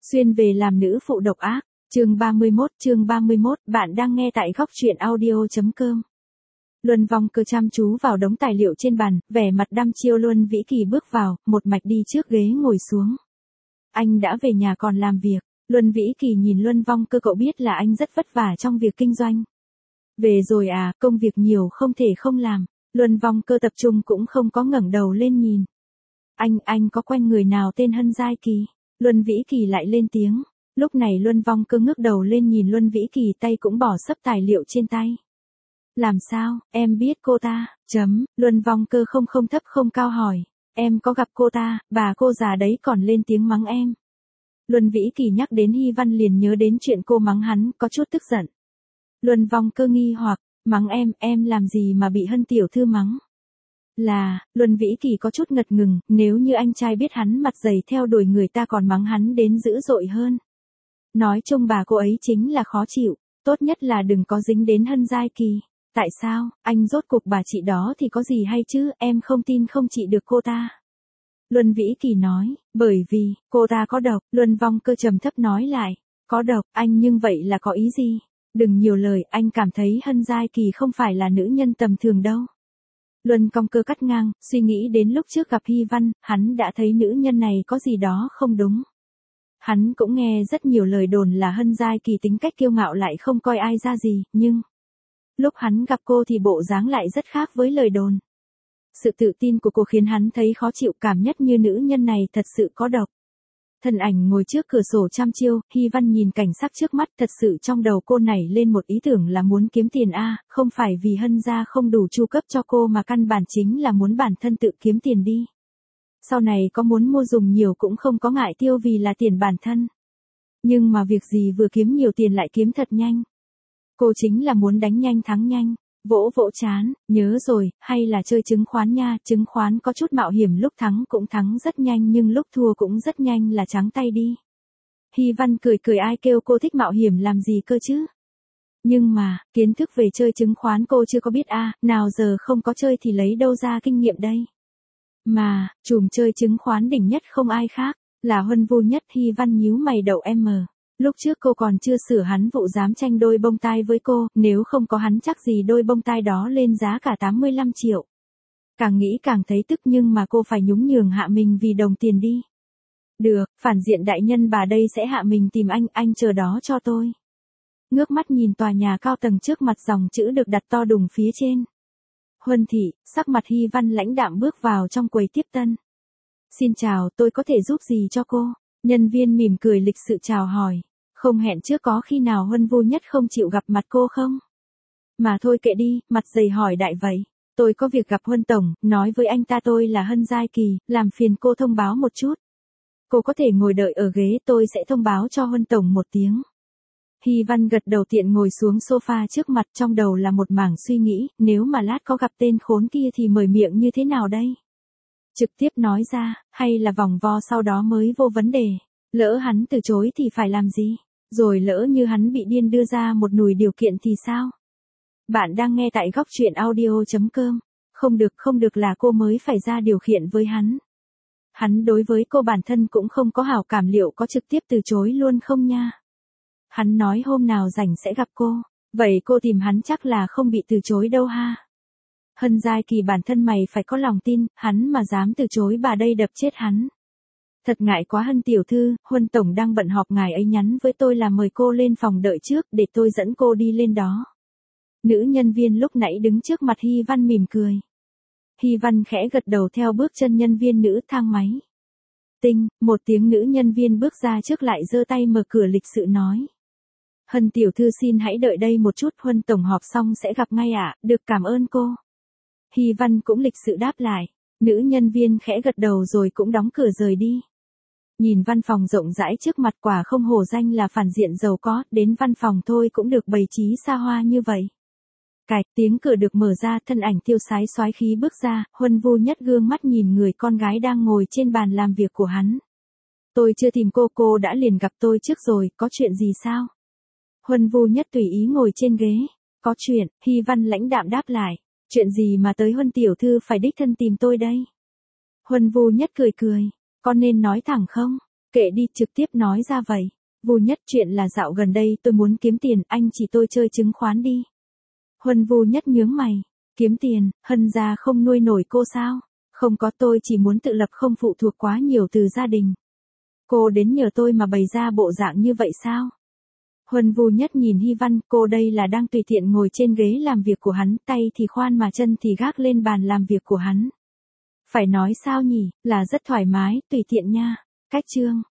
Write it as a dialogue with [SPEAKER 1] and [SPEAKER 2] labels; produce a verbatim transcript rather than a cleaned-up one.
[SPEAKER 1] Xuyên về làm nữ phụ độc ác, chương ba mươi mốt, chương ba mươi mốt, bạn đang nghe tại góc truyện audio.com. Luân Vong Cơ chăm chú vào đống tài liệu trên bàn, vẻ mặt đăm chiêu. Luân Vĩ Kỳ bước vào, một mạch đi trước ghế ngồi xuống. Anh đã về nhà còn làm việc. Luân Vĩ Kỳ nhìn Luân Vong Cơ, cậu biết là anh rất vất vả trong việc kinh doanh. Về rồi à, công việc nhiều không thể không làm. Luân Vong Cơ tập trung cũng không có ngẩng đầu lên nhìn. Anh, anh có quen người nào tên Hân Giai Kỳ? Luân Vĩ Kỳ lại lên tiếng. Lúc này Luân Vong Cơ ngước đầu lên nhìn Luân Vĩ Kỳ, tay cũng bỏ sấp tài liệu trên tay. Làm sao, em biết cô ta, chấm, Luân Vong Cơ không không thấp không cao hỏi. Em có gặp cô ta, bà cô già đấy còn lên tiếng mắng em. Luân Vĩ Kỳ nhắc đến Hy Văn liền nhớ đến chuyện cô mắng hắn, có chút tức giận. Luân Vong Cơ nghi hoặc, mắng em, em làm gì mà bị Hân tiểu thư mắng? Là, Luân Vĩ Kỳ có chút ngật ngừng, nếu như anh trai biết hắn mặt dày theo đuổi người ta còn mắng hắn đến dữ dội hơn. Nói chung bà cô ấy chính là khó chịu, tốt nhất là đừng có dính đến Hân Giai Kỳ. Tại sao, anh rốt cuộc bà chị đó thì có gì hay chứ, em không tin không trị được cô ta. Luân Vĩ Kỳ nói, bởi vì, cô ta có độc. Luân Vong Cơ trầm thấp nói lại, có độc, anh nhưng vậy là có ý gì? Đừng nhiều lời, anh cảm thấy Hân Giai Kỳ không phải là nữ nhân tầm thường đâu. Luân Vong Cơ cắt ngang, suy nghĩ đến lúc trước gặp Hy Văn, hắn đã thấy nữ nhân này có gì đó không đúng. Hắn cũng nghe rất nhiều lời đồn là Hân Giai Kỳ tính cách kiêu ngạo lại không coi ai ra gì, nhưng lúc hắn gặp cô thì bộ dáng lại rất khác với lời đồn. Sự tự tin của cô khiến hắn thấy khó chịu, cảm nhất như nữ nhân này thật sự có độc. Thân ảnh ngồi trước cửa sổ chăm chiêu, Hy Văn nhìn cảnh sắc trước mắt, thật sự trong đầu cô nảy lên một ý tưởng là muốn kiếm tiền a, không phải vì Hân gia không đủ chu cấp cho cô mà căn bản chính là muốn bản thân tự kiếm tiền đi. Sau này có muốn mua dùng nhiều cũng không có ngại tiêu vì là tiền bản thân. Nhưng mà việc gì vừa kiếm nhiều tiền lại kiếm thật nhanh. Cô chính là muốn đánh nhanh thắng nhanh. Vỗ vỗ chán, nhớ rồi, hay là chơi chứng khoán nha, chứng khoán có chút mạo hiểm, lúc thắng cũng thắng rất nhanh nhưng lúc thua cũng rất nhanh là trắng tay đi. Hy Văn cười cười, ai kêu cô thích mạo hiểm làm gì cơ chứ? Nhưng mà, kiến thức về chơi chứng khoán cô chưa có biết a, à, nào giờ không có chơi thì lấy đâu ra kinh nghiệm đây. Mà, chùm chơi chứng khoán đỉnh nhất không ai khác, là Huân Vu Nhất. Hy Văn nhíu mày đầu em. Lúc trước cô còn chưa sửa hắn vụ dám tranh đôi bông tai với cô, nếu không có hắn chắc gì đôi bông tai đó lên giá cả tám mươi lăm triệu. Càng nghĩ càng thấy tức, nhưng mà cô phải nhún nhường hạ mình vì đồng tiền đi. Được, phản diện đại nhân bà đây sẽ hạ mình tìm anh, anh chờ đó cho tôi. Ngước mắt nhìn tòa nhà cao tầng trước mặt, dòng chữ được đặt to đùng phía trên. Huân thị, sắc mặt Hy Văn lãnh đạm bước vào trong quầy tiếp tân. Xin chào, tôi có thể giúp gì cho cô? Nhân viên mỉm cười lịch sự chào hỏi. Không hẹn trước, có khi nào Huân Vu Nhất không chịu gặp mặt cô không? Mà thôi kệ đi, mặt dày hỏi đại vậy. Tôi có việc gặp Huân tổng, nói với anh ta tôi là Hân Giai Kỳ, làm phiền cô thông báo một chút. Cô có thể ngồi đợi ở ghế, tôi sẽ thông báo cho Huân tổng một tiếng. Hy Văn gật đầu tiện ngồi xuống sofa trước mặt, trong đầu là một mảng suy nghĩ, nếu mà lát có gặp tên khốn kia thì mở miệng như thế nào đây? Trực tiếp nói ra, hay là vòng vo sau đó mới vô vấn đề? Lỡ hắn từ chối thì phải làm gì? Rồi lỡ như hắn bị điên đưa ra một nùi điều kiện thì sao? Bạn đang nghe tại góc truyện audio.com. Không được, không được là cô mới phải ra điều kiện với hắn. Hắn đối với cô bản thân cũng không có hảo cảm, liệu có trực tiếp từ chối luôn không nha? Hắn nói hôm nào rảnh sẽ gặp cô. Vậy cô tìm hắn chắc là không bị từ chối đâu ha? Hân Giai Kỳ bản thân mày phải có lòng tin, hắn mà dám từ chối bà đây đập chết hắn. Thật ngại quá Hân tiểu thư, Huân tổng đang bận họp, ngài ấy nhắn với tôi là mời cô lên phòng đợi trước, để tôi dẫn cô đi lên đó. Nữ nhân viên lúc nãy đứng trước mặt Hy Văn mỉm cười. Hy Văn khẽ gật đầu theo bước chân nhân viên nữ thang máy. Tinh, một tiếng, nữ nhân viên bước ra trước lại giơ tay mở cửa lịch sự nói. Hân tiểu thư xin hãy đợi đây một chút, Huân tổng họp xong sẽ gặp ngay ạ, à, được, cảm ơn cô. Hy Văn cũng lịch sự đáp lại. Nữ nhân viên khẽ gật đầu rồi cũng đóng cửa rời đi. Nhìn văn phòng rộng rãi trước mặt, quả không hổ danh là phản diện giàu có, đến văn phòng thôi cũng được bày trí xa hoa như vậy. Cạch, tiếng cửa được mở ra, thân ảnh tiêu sái soái khí bước ra, Huân Vu Nhất gương mắt nhìn người con gái đang ngồi trên bàn làm việc của hắn. Tôi chưa tìm cô, cô đã liền gặp tôi trước rồi, có chuyện gì sao? Huân Vu Nhất tùy ý ngồi trên ghế. Có chuyện, Hy Văn lãnh đạm đáp lại. Chuyện gì mà tới Huân tiểu thư phải đích thân tìm tôi đây? Huân Vu Nhất cười cười. Con nên nói thẳng không? Kệ đi, trực tiếp nói ra vậy. Vu Nhất, chuyện là dạo gần đây tôi muốn kiếm tiền, anh chỉ tôi chơi chứng khoán đi. Huân Vu Nhất nhướng mày. Kiếm tiền, Hân gia không nuôi nổi cô sao? Không có, tôi chỉ muốn tự lập không phụ thuộc quá nhiều từ gia đình. Cô đến nhờ tôi mà bày ra bộ dạng như vậy sao? Huân Vu Nhất nhìn Hy Văn, cô đây là đang tùy tiện ngồi trên ghế làm việc của hắn, tay thì khoan mà chân thì gác lên bàn làm việc của hắn. Phải nói sao nhỉ, là rất thoải mái, tùy tiện nha. Cách chương.